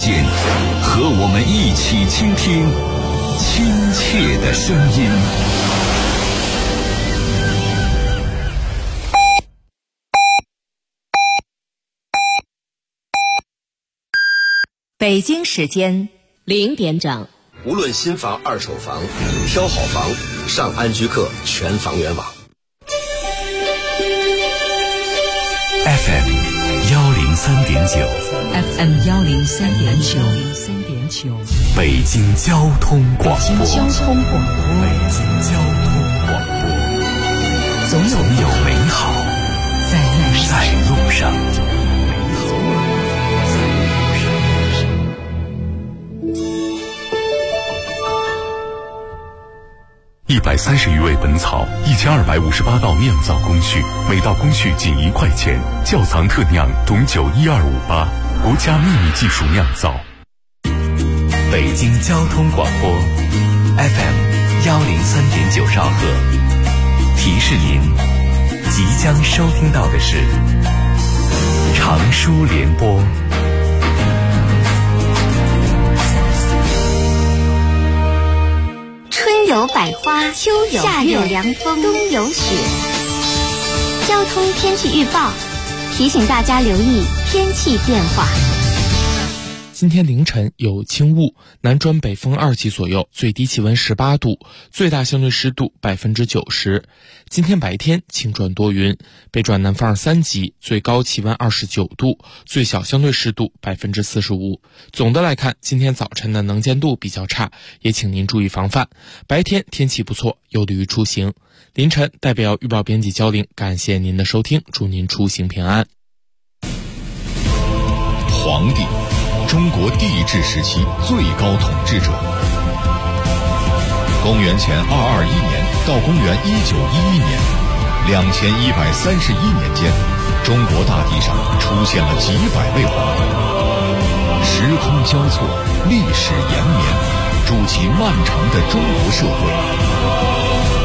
间，和我们一起倾听亲切的声音。 北京时间0点整。 无论新房、二手房，挑好房，上安居客全房源网。 FM 103.9 FM 103.9 北京交通广播。 北京交通广播，总有美好在路上。 130余味本草，1258道酿造工序，每道工序仅1块钱。窖藏特酿董酒12588，国家秘密技术酿造。北京交通广播 FM 103.9兆赫，提示您即将收听到的是长舒联播。 春有百花，秋有夏有凉风，冬有雪。交通天气预报提醒大家留意天气变化。 今天凌晨有轻雾，南转北风2级左右，最低气温18度，最大相对湿度90%。今天白天晴转多云，北转南风3级，最高气温29度，最小相对湿度45%。总的来看，今天早晨的能见度比较差，也请您注意防范。白天天气不错，有利于出行。凌晨代表预报编辑焦玲，感谢您的收听，祝您出行平安。 皇帝，中国帝制时期最高统治者。公元前221年到公元1911年，2131年间，中国大地上出现了几百位皇帝。时空交错，历史延绵，筑起漫长的中国社会。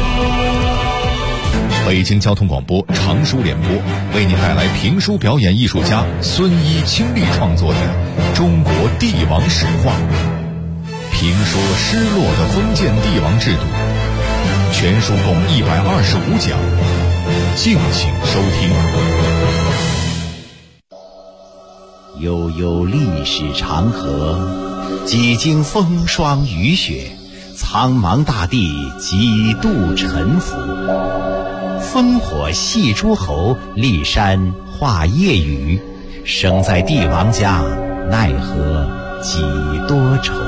北京交通广播长舒联播为您带来评书表演艺术家孙一倾力创作的《中国帝王史话》，评说失落的封建帝王制度，全书共125讲，敬请收听。 悠悠历史长河，几经风霜雨雪，苍茫大地几度沉浮。烽火戏诸侯，骊山画夜雨，生在帝王家，奈何几多愁。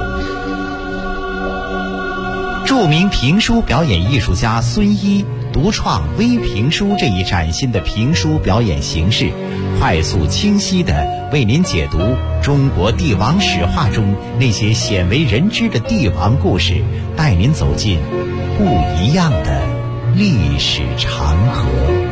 著名评书表演艺术家孙一独创微评书这一崭新的评书表演形式，快速清晰地为您解读中国帝王史话中那些鲜为人知的帝王故事，带您走进不一样的历史长河。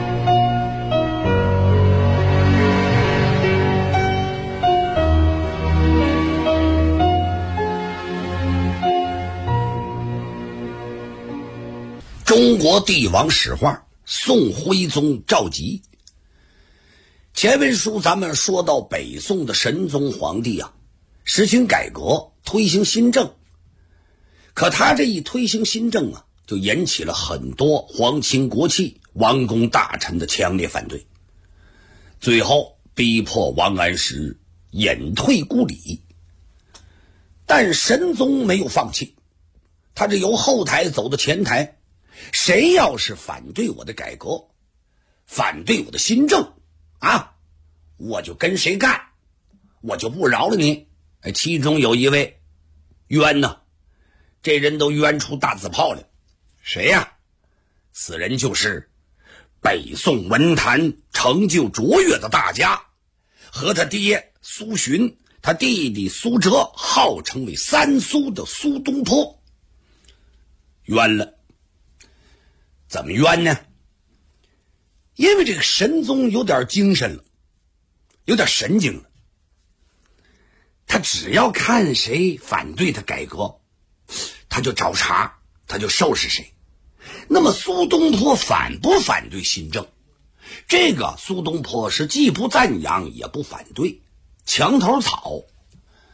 中国帝王史话，宋徽宗赵佶。前文书咱们说到北宋的神宗皇帝啊，实行改革，推行新政。可他这一推行新政啊，就引起了很多皇亲国戚、王公大臣的强烈反对，最后逼迫王安石隐退故里。但神宗没有放弃，他这由后台走到前台，谁要是反对我的改革，反对我的新政啊，我就跟谁干，我就不饶了你。其中有一位冤呢，这人都冤出大字炮了。谁呀？此人就是北宋文坛成就卓越的大家，和他爹苏洵，他弟弟苏辙，号称为三苏的苏东坡。冤了。怎么冤呢？因为这个神宗有点精神了，有点神经了。他只要看谁反对他改革，他就找茬，他就收拾谁。那么苏东坡反不反对新政？这个苏东坡是既不赞扬也不反对，墙头草。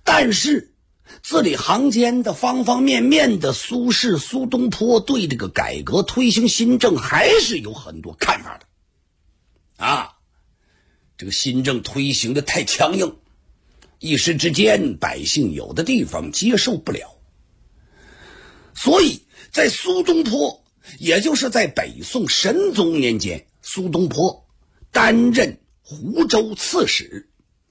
但是字里行间的方方面面的苏轼、苏东坡对这个改革推行新政还是有很多看法的啊。这个新政推行的太强硬，一时之间百姓有的地方接受不了，所以在苏东坡，也就是在北宋神宗年间，苏东坡担任湖州刺史，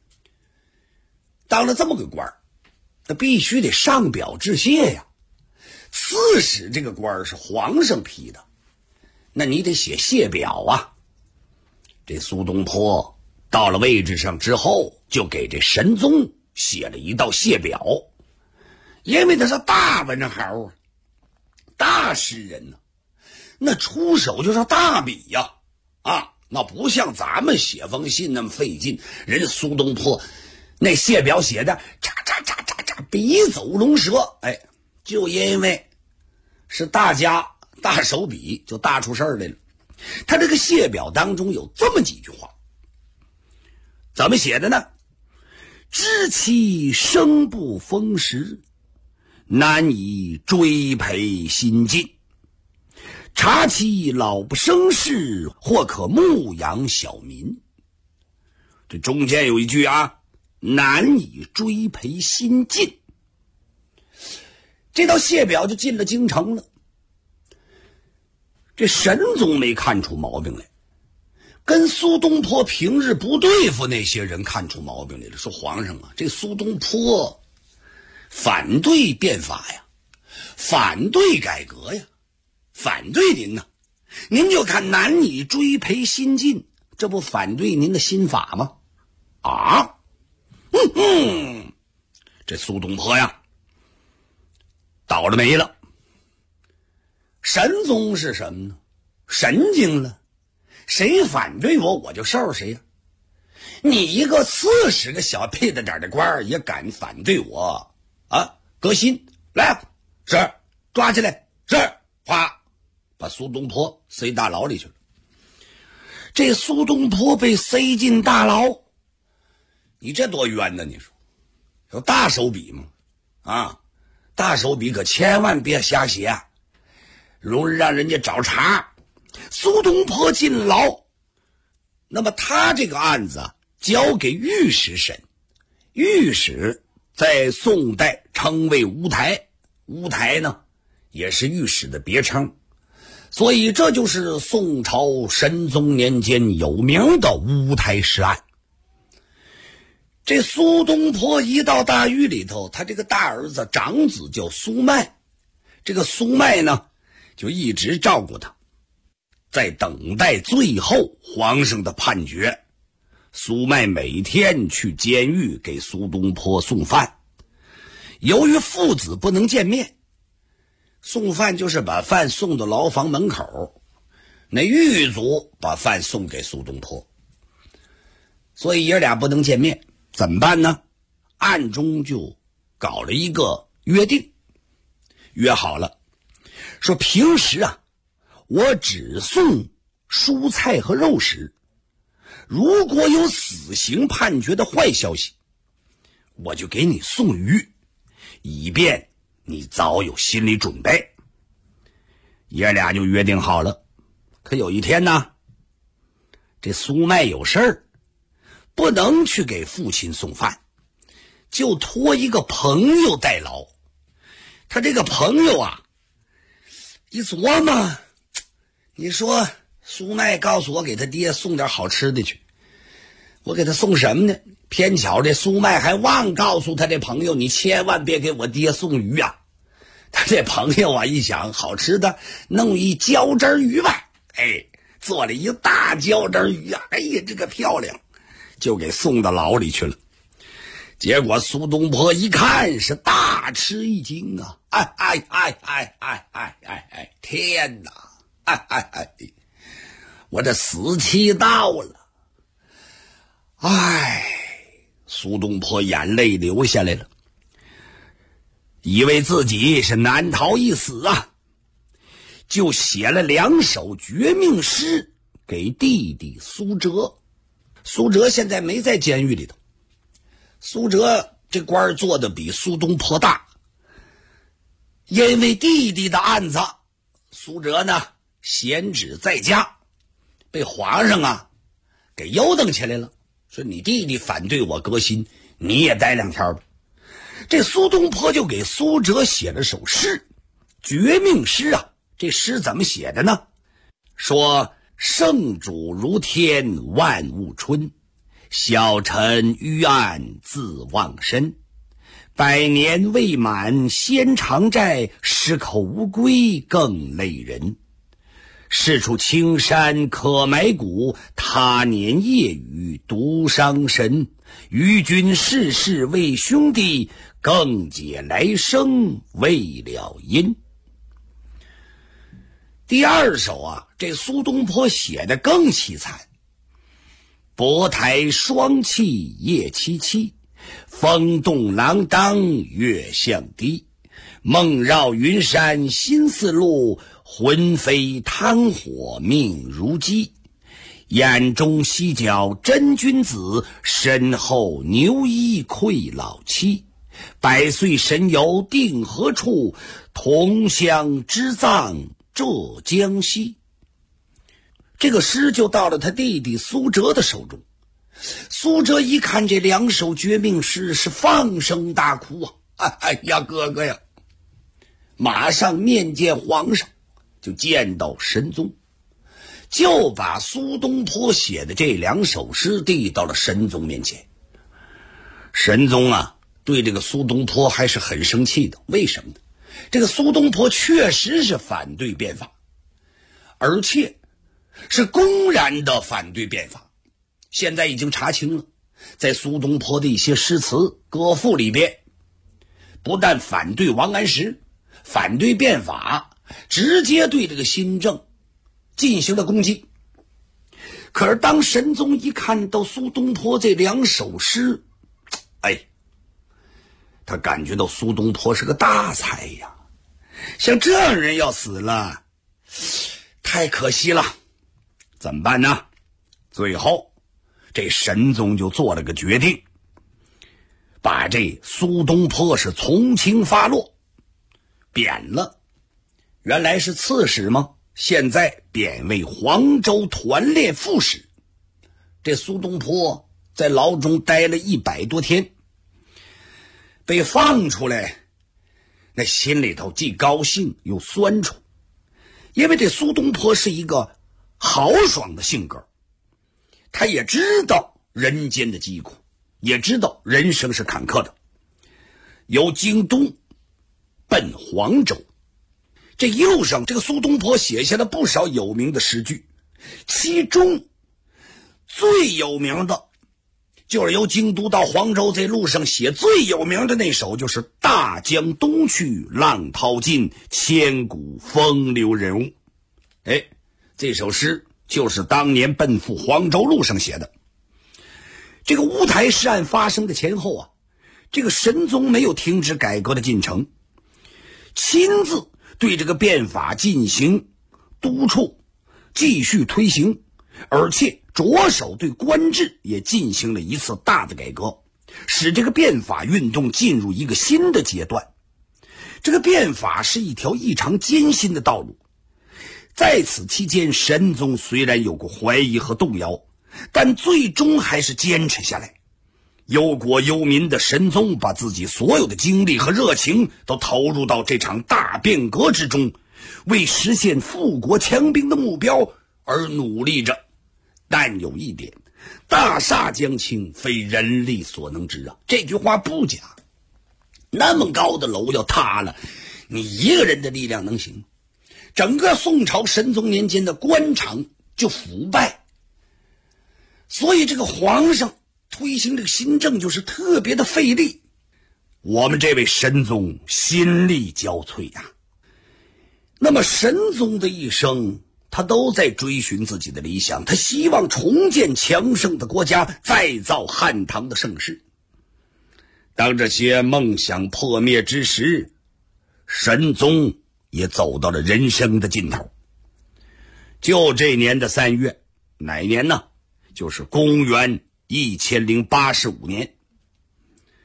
当了这么个官儿，那必须得上表致谢呀。刺史这个官儿是皇上批的，那你得写谢表啊。这苏东坡到了位置上之后，就给这神宗写了一道谢表，因为他是大文豪啊，大诗人呢，那出手就是大笔呀，那不像咱们写封信那么费劲。人苏东坡那谢表写的笔走龙蛇，就因为是大家大手笔，就大出事儿来了。他这个谢表当中有这么几句话，怎么写的呢？知其生不逢时，难以追培新进，察其老不生事，或可牧养小民。这中间有一句啊，难以追培新进。这道谢表就进了京城了。这神宗没看出毛病来，跟苏东坡平日不对付那些人看出毛病来了，说皇上啊，这苏东坡反对变法呀，反对改革呀，反对您呢，您就看难以追培新进，这不反对您的新法吗？这苏东坡呀倒了霉了。神宗是什么呢？神经了，谁反对我，我就收拾谁呀。你一个刺史个小屁的点的官儿也敢反对我啊？革新来，是抓起来，是哗，把苏东坡塞大牢里去了。这苏东坡被塞进大牢，你这多冤呢？你说有大手笔吗？大手笔可千万别瞎写，容易让人家找茬。苏东坡进牢，那么他这个案子交给御史审，御史在宋代称为乌台，乌台呢也是御史的别称，所以这就是宋朝神宗年间有名的乌台诗案。这苏东坡一到大狱里头，他这个大儿子长子叫苏迈，这个苏迈呢就一直照顾他，在等待最后皇上的判决。苏迈每天去监狱给苏东坡送饭，由于父子不能见面，送饭就是把饭送到牢房门口，那狱卒把饭送给苏东坡，所以爷俩不能见面，怎么办呢？暗中就搞了一个约定，约好了，说平时我只送蔬菜和肉食，如果有死刑判决的坏消息，我就给你送鱼，以便你早有心理准备。爷俩就约定好了。可有一天呢，这苏迈有事儿，不能去给父亲送饭，就托一个朋友代劳。他这个朋友一琢磨，你说苏迈告诉我给他爹送点好吃的去，我给他送什么呢？偏巧这苏迈还忘告诉他这朋友，你千万别给我爹送鱼啊。他这朋友一想，好吃的弄一椒汁鱼吧，做了一大椒汁鱼呀，这个漂亮，就给送到牢里去了。结果苏东坡一看是大吃一惊啊！天哪！我这死期到了！苏东坡眼泪流下来了，以为自己是难逃一死啊，就写了2首绝命诗给弟弟苏辙。苏辙现在没在监狱里头，苏辙这官做的比苏东坡大。因为弟弟的案子，苏辙呢闲职在家，被皇上给优等起来了，说你弟弟反对我革新，你也待2天吧。这苏东坡就给苏辙写了首诗，绝命诗这诗怎么写的呢？说圣主如天万物春，小臣于案自忘身。100年未满先偿债，10口无归更累人。是处青山可埋骨，他年夜雨独伤神。与君世世为兄弟，更解来生未了因。第2首这苏东坡写的更凄惨。薄台霜气夜凄凄，风动锒铛月向低。梦绕云山心似露，魂飞汤火命如鸡。眼中犀角真君子，身后牛衣愧老妻。100岁神游定何处，同乡之葬浙江西。这个诗就到了他弟弟苏辙的手中。苏辙一看这2首绝命诗，是放声大哭哎呀，哥哥呀！马上面见皇上，就见到神宗，就把苏东坡写的这2首诗递到了神宗面前。神宗对这个苏东坡还是很生气的。为什么呢？这个苏东坡确实是反对变法，而且是公然的反对变法。现在已经查清了，在苏东坡的一些诗词歌赋里边，不但反对王安石，反对变法，直接对这个新政进行了攻击。可是当神宗一看到苏东坡这2首诗，他感觉到苏东坡是个大才呀，像这样人要死了，太可惜了，怎么办呢？最后这神宗就做了个决定，把这苏东坡是从轻发落，贬了。原来是刺史吗？现在贬为黄州团练副使。这苏东坡在牢中待了100多天，被放出来，那心里头既高兴又酸楚。因为这苏东坡是一个豪爽的性格，他也知道人间的疾苦，也知道人生是坎坷的。由京都奔黄州，这一路上这个苏东坡写下了不少有名的诗句，其中最有名的就是由京都到黄州这路上写最有名的那首，就是大江东去浪淘尽，千古风流人物。这首诗就是当年奔赴黄州路上写的。这个乌台诗案发生的前后这个神宗没有停止改革的进程，亲自对这个变法进行督促，继续推行，而且着手对官制也进行了一次大的改革，使这个变法运动进入一个新的阶段。这个变法是一条异常艰辛的道路，在此期间，神宗虽然有过怀疑和动摇，但最终还是坚持下来。忧国忧民的神宗把自己所有的精力和热情都投入到这场大变革之中，为实现富国强兵的目标而努力着。但有一点，大厦将倾，非人力所能知这句话不假。那么高的楼要塌了，你一个人的力量能行？整个宋朝神宗年间的官场就腐败，所以这个皇上推行这个新政就是特别的费力。我们这位神宗心力交瘁那么神宗的一生，他都在追寻自己的理想，他希望重建强盛的国家，再造汉唐的盛世。当这些梦想破灭之时，神宗也走到了人生的尽头。就这年的3月，哪年呢？就是公元1085年。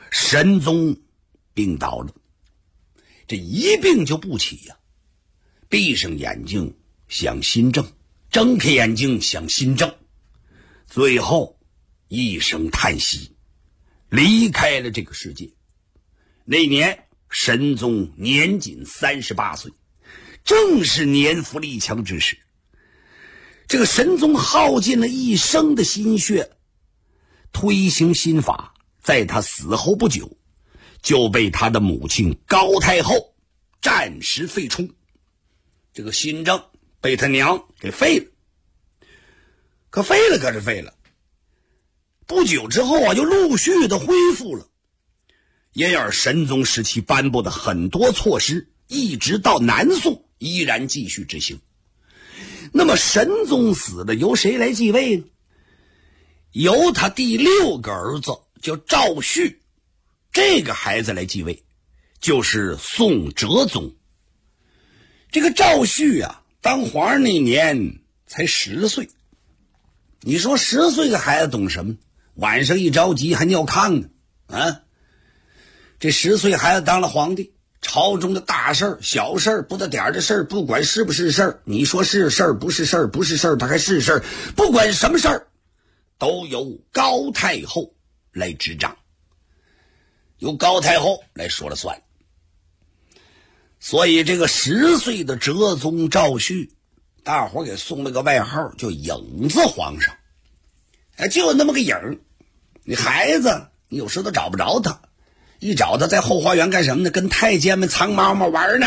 神宗病倒了，这一病就不起呀，闭上眼睛想新政，睁开眼睛想新政，最后一声叹息，离开了这个世界。那年神宗年仅38岁，正是年富力强之时。这个神宗耗尽了一生的心血，推行新法，在他死后不久，就被他的母亲高太后暂时废黜。这个新政被他娘给废了。可废了，不久之后啊，就陆续的恢复了。因而神宗时期颁布的很多措施，一直到南宋依然继续执行。那么神宗死了，由谁来继位呢？由他第6个儿子叫赵煦，这个孩子来继位，就是宋哲宗。这个赵煦啊，当皇上那年才10岁。你说10岁的孩子懂什么？晚上一着急还尿炕呢啊！这10岁孩子当了皇帝，朝中的大事儿、小事儿、不得点的事儿，不管是不是事儿，你说是事儿不是事儿，不是事儿它还是事儿，不管什么事儿，都由高太后来执掌，由高太后来说了算。所以这个10岁的哲宗赵煦，大伙给送了个外号叫影子皇上。就那么个影儿，你孩子你有时都找不着他，一找他在后花园干什么呢？跟太监们藏猫猫玩呢。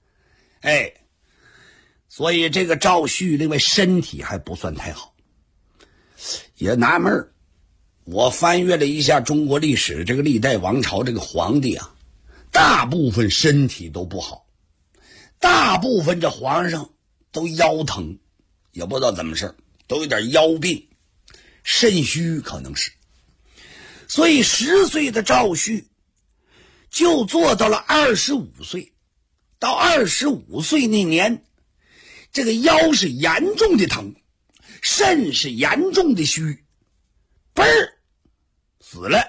所以这个赵煦另外身体还不算太好。也纳闷，我翻阅了一下中国历史，这个历代王朝这个皇帝啊，大部分身体都不好，大部分这皇上都腰疼，也不知道怎么事，都有点腰病，肾虚可能是。所以10岁的赵煦就做到了25岁，到25岁那年，这个腰是严重的疼，肾是严重的虚，嘣儿死了。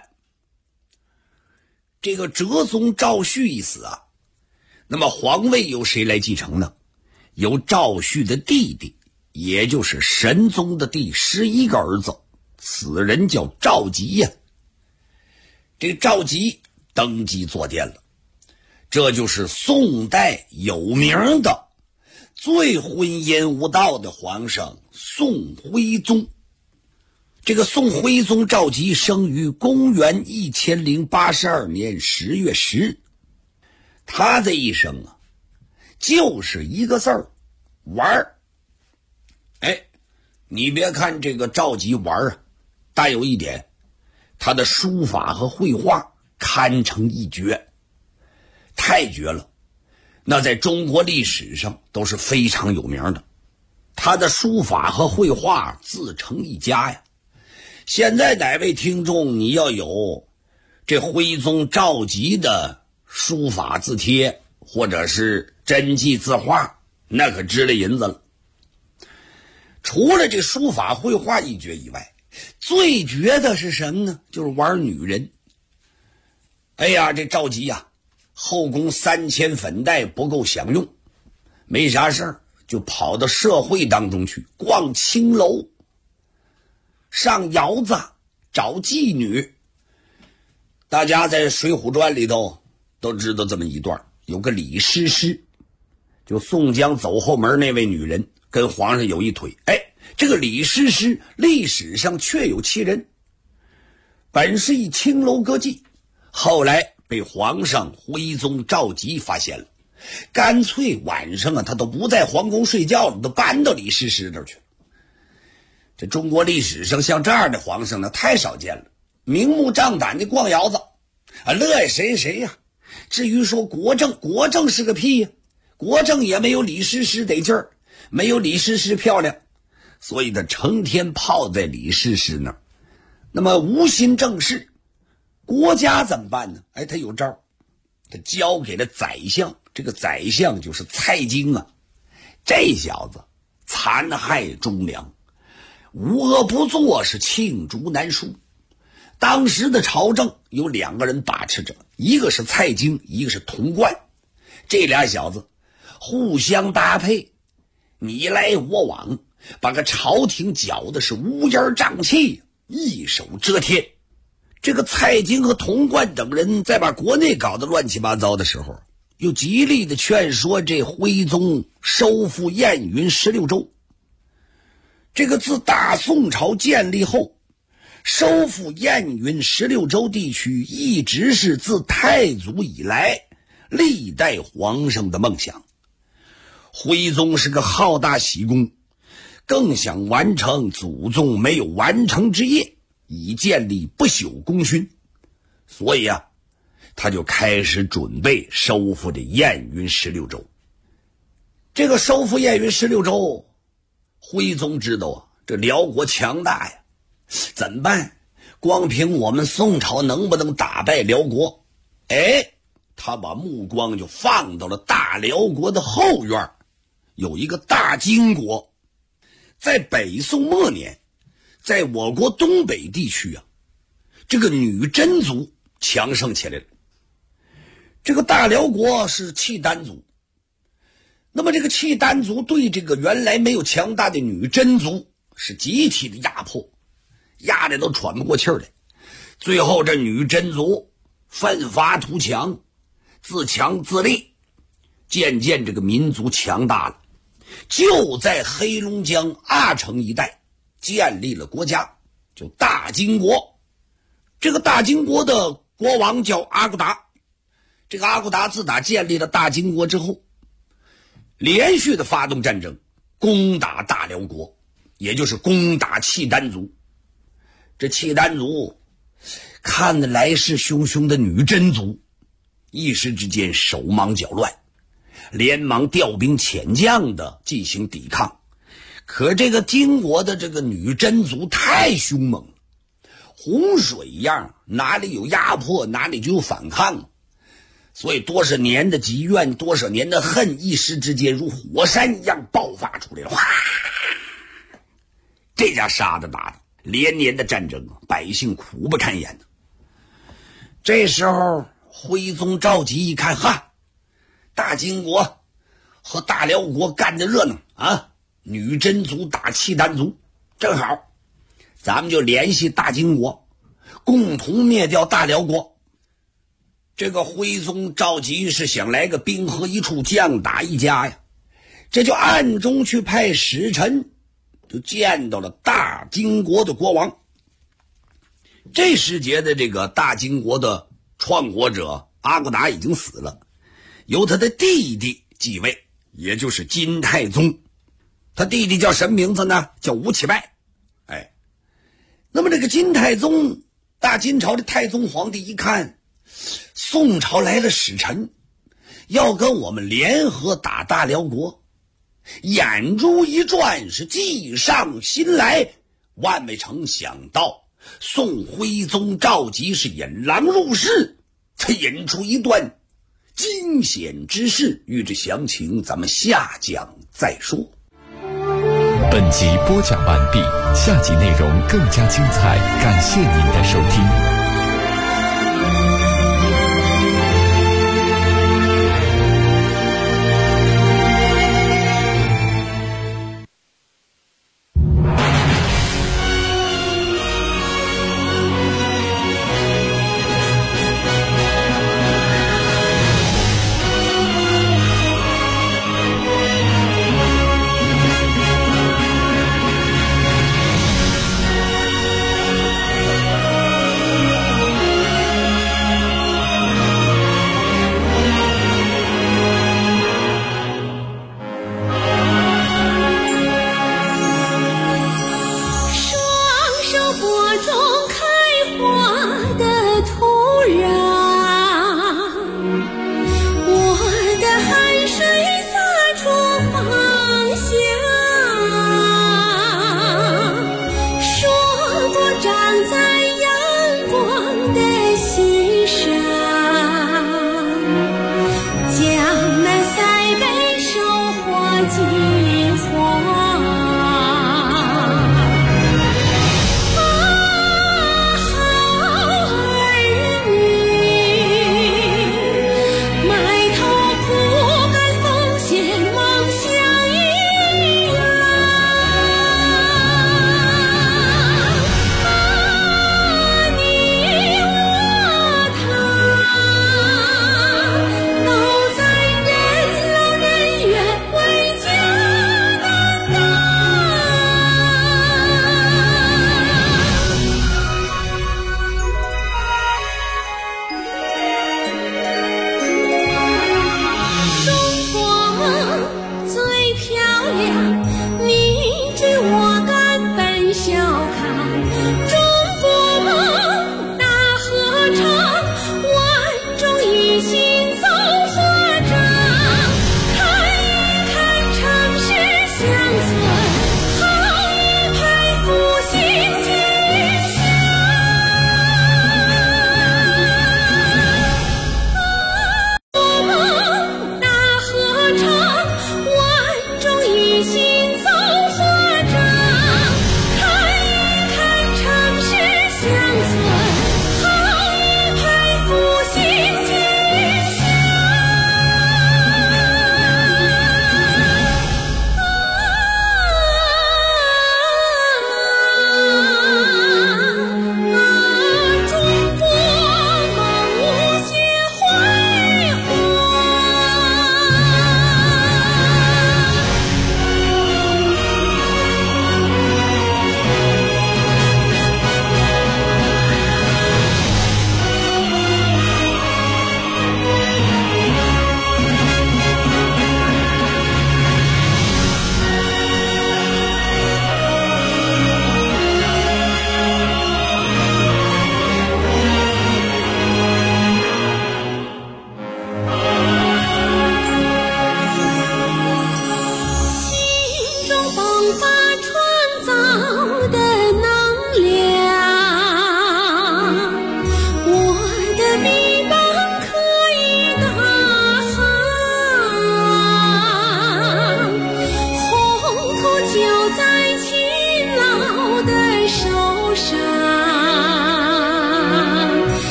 这个哲宗赵煦一死啊，那么皇位由谁来继承呢？由赵煦的弟弟，也就是神宗的第11个儿子，此人叫赵佶呀。这个赵佶登基坐殿了，这就是宋代有名的最昏淫无道的皇上宋徽宗。这个宋徽宗赵佶生于公元1082年10月10日，他这一生啊，就是一个字儿，玩儿。你别看这个赵佶玩儿啊，但有一点，他的书法和绘画堪称一绝，太绝了。那在中国历史上都是非常有名的，他的书法和绘画自成一家呀。现在哪位听众你要有这徽宗赵佶的书法字帖或者是真迹字画，那可值了银子了。除了这书法绘画一绝以外，最绝的是什么呢？就是玩女人。这赵佶呀，后宫3000粉黛不够享用，没啥事儿就跑到社会当中去逛青楼，上窑子找妓女。大家在《水浒传》里头都知道这么一段，有个李师师，就宋江走后门那位女人跟皇上有一腿。这个李师师历史上确有其人，本是一青楼歌妓，后来被皇上徽宗赵佶发现了，干脆晚上啊他都不在皇宫睡觉了，都搬到李师师那儿去了。这中国历史上像这样的皇上呢太少见了，明目张胆的逛窑子乐谁呀。至于说国政是个屁呀，国政也没有李师师得劲儿，没有李师师漂亮，所以他成天泡在李师师那儿，那么无心政事。国家怎么办呢？他有招，他交给了宰相，这个宰相就是蔡京啊。这小子残害忠良，无恶不作，是罄竹难书。 当时的朝政有2个人把持着，一个是蔡京，一个是童贯。这俩小子互相搭配，你来我往，把个朝廷搅的是乌烟瘴气，一手遮天。这个蔡京和童贯等人在把国内搞得乱七八糟的时候，又极力的劝说这徽宗收复燕云16州。这个自大宋朝建立后，收复燕云16州地区一直是自太祖以来历代皇上的梦想。徽宗是个好大喜功，更想完成祖宗没有完成之业，以建立不朽功勋。所以他就开始准备收复这燕云16州。这个收复燕云16州，徽宗知道这辽国强大呀，怎么办？光凭我们宋朝能不能打败辽国？他把目光就放到了大辽国的后院，有一个大金国。在北宋末年，在我国东北地区这个女真族强盛起来了。这个大辽国是契丹族，那么这个契丹族对这个原来没有强大的女真族是集体的压迫，压得都喘不过气来。最后这女真族奋发图强，自强自立，渐渐这个民族强大了，就在黑龙江阿城一带建立了国家，就大金国。这个大金国的国王叫阿骨达。这个阿骨达自打建立了大金国之后，连续的发动战争，攻打大辽国，也就是攻打契丹族。这契丹族看得来势汹汹的女真族，一时之间手忙脚乱，连忙调兵遣将的进行抵抗。可这个金国的这个女真族太凶猛了，洪水一样，哪里有压迫哪里就有反抗，所以多少年的积怨，多少年的恨，一时之间如火山一样爆发出来了。这家杀的打的，连年的战争，百姓苦不堪言。这时候徽宗赵佶一看，大金国和大辽国干得热闹女真族打契丹族，正好咱们就联系大金国，共同灭掉大辽国。这个徽宗赵佶是想来个兵合一处，将打一家呀，这就暗中去派使臣，就见到了大金国的国王。这时节的这个大金国的创国者阿骨达已经死了，由他的弟弟继位，也就是金太宗。他弟弟叫什么名字呢？叫吴起拜。那么这个金太宗，大金朝的太宗皇帝一看宋朝来了使臣，要跟我们联合打大辽国，眼珠一转，是计上心来，万未曾想到宋徽宗赵佶是引狼入室，他引出一段惊险之事，欲知详情咱们下讲再说。 本集播讲完毕，下集内容更加精彩，感谢您的收听。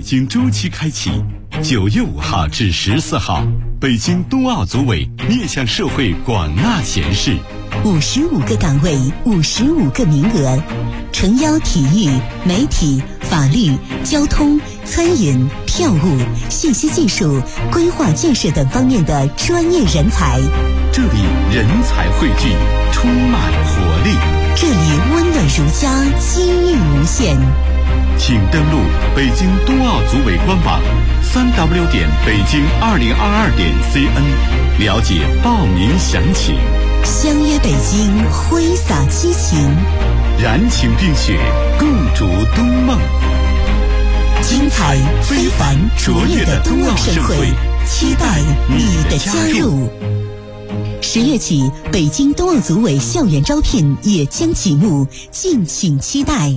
京周期开启，9月5号至14号，北京冬奥组委面向社会广纳贤士 ，55个岗位，55个名额，诚邀体育、媒体、法律、交通、餐饮、票务、信息技术、规划建设等方面的专业人才。 这里人才汇聚，充满活力。 这里温暖如家，机遇无限。 请登录北京冬奥组委官网3w.北京2022.cn，了解报名详情。 相约北京，挥洒激情， 燃情并雪，共筑冬梦。 精彩非凡卓越的冬奥盛会，期待你的加入。10月起，北京冬奥组委校园招聘也将启幕，敬请期待。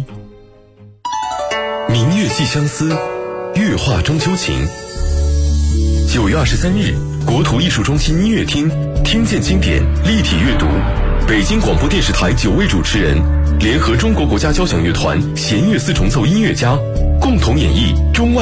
明月寄相思，月画中秋情。9月23日，国土艺术中心音乐厅听见经典立体阅读，北京广播电视台9位主持人联合中国国家交响乐团弦乐四重奏音乐家共同演绎中外